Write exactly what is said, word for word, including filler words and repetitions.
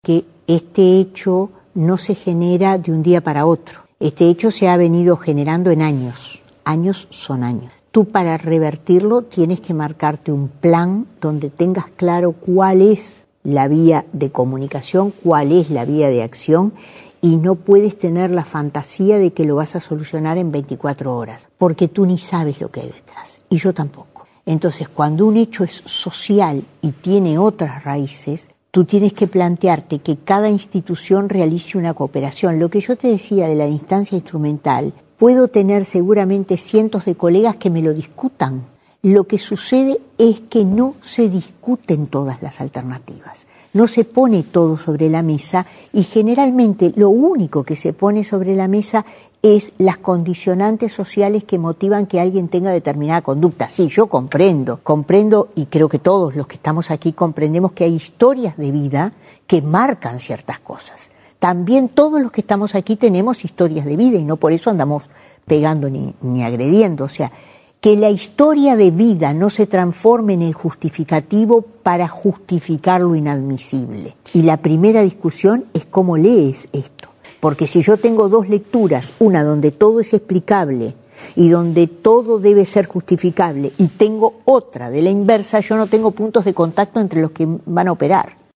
que este hecho no se genera de un día para otro. Este hecho se ha venido generando en años. Años son años. Tú para revertirlo tienes que marcarte un plan donde tengas claro cuál es la vía de comunicación, cuál es la vía de acción, y no puedes tener la fantasía de que lo vas a solucionar en veinticuatro horas, porque tú ni sabes lo que hay detrás, y yo tampoco. Entonces, cuando un hecho es social y tiene otras raíces, tú tienes que plantearte que cada institución realice una cooperación. Lo que yo te decía de la instancia instrumental, puedo tener seguramente cientos de colegas que me lo discutan. Lo que sucede es que no se discuten todas las alternativas, no se pone todo sobre la mesa y generalmente lo único que se pone sobre la mesa es las condicionantes sociales que motivan que alguien tenga determinada conducta. Sí, yo comprendo, comprendo y creo que todos los que estamos aquí comprendemos que hay historias de vida que marcan ciertas cosas. También todos los que estamos aquí tenemos historias de vida y no por eso andamos pegando ni, ni agrediendo. O sea, que la historia de vida no se transforme en el justificativo para justificar lo inadmisible. Y la primera discusión es cómo lees esto. Porque si yo tengo dos lecturas, una donde todo es explicable y donde todo debe ser justificable, y tengo otra de la inversa, yo no tengo puntos de contacto entre los que van a operar.